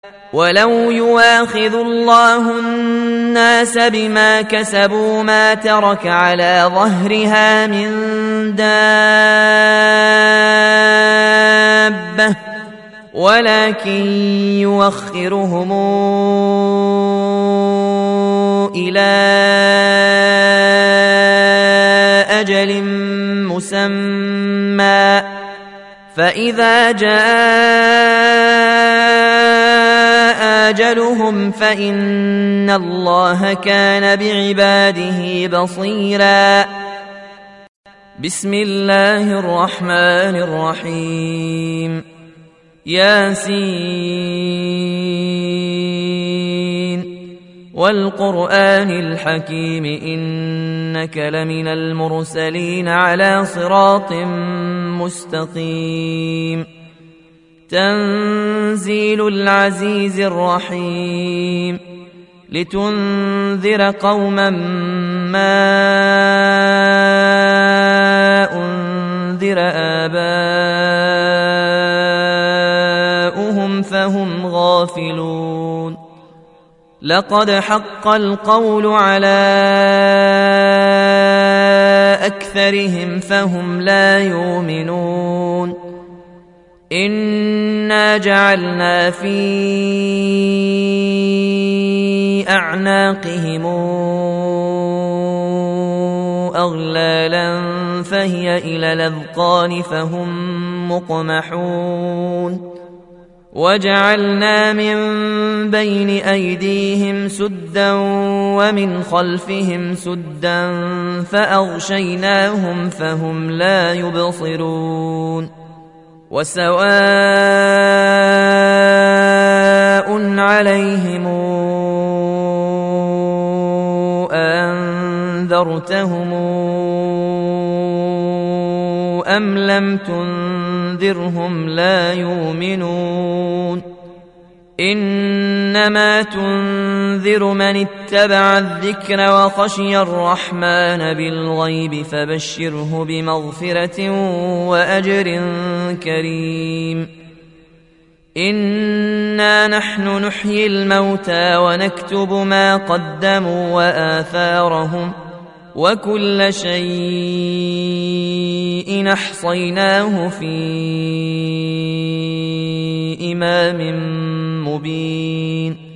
ولو يواخذ الله الناس بما كسبوا ما ترك على ظهرها من دابة ولكن يوخرهم إلى أجل مسمى فإذا جاء أجلهم فإن الله كان بعباده بصيرا. بسم الله الرحمن الرحيم. ياسين والقرآن الحكيم إنك لمن المرسلين على صراط مستقيم. تنزيل العزيز الرحيم. لتنذر قوما ما أنذر آباؤهم فهم غافلون. لقد حق القول على أكثرهم فهم لا يؤمنون. إنا جعلنا في أعناقهم أغلالا فهي إلى الأذقان فهم مقمحون. وجعلنا من بين أيديهم سدا ومن خلفهم سدا فأغشيناهم فهم لا يبصرون. وسواء عليهم أنذرتهم أم لم تنذرهم لا يؤمنون. إنما تنذر من اتبع الذكر وخشي الرحمن بالغيب فبشره بمغفرة وأجر كريم. إنا نحن نحيي الموتى ونكتب ما قدموا وآثارهم وكل شيء أحصيناه في إمام مبين.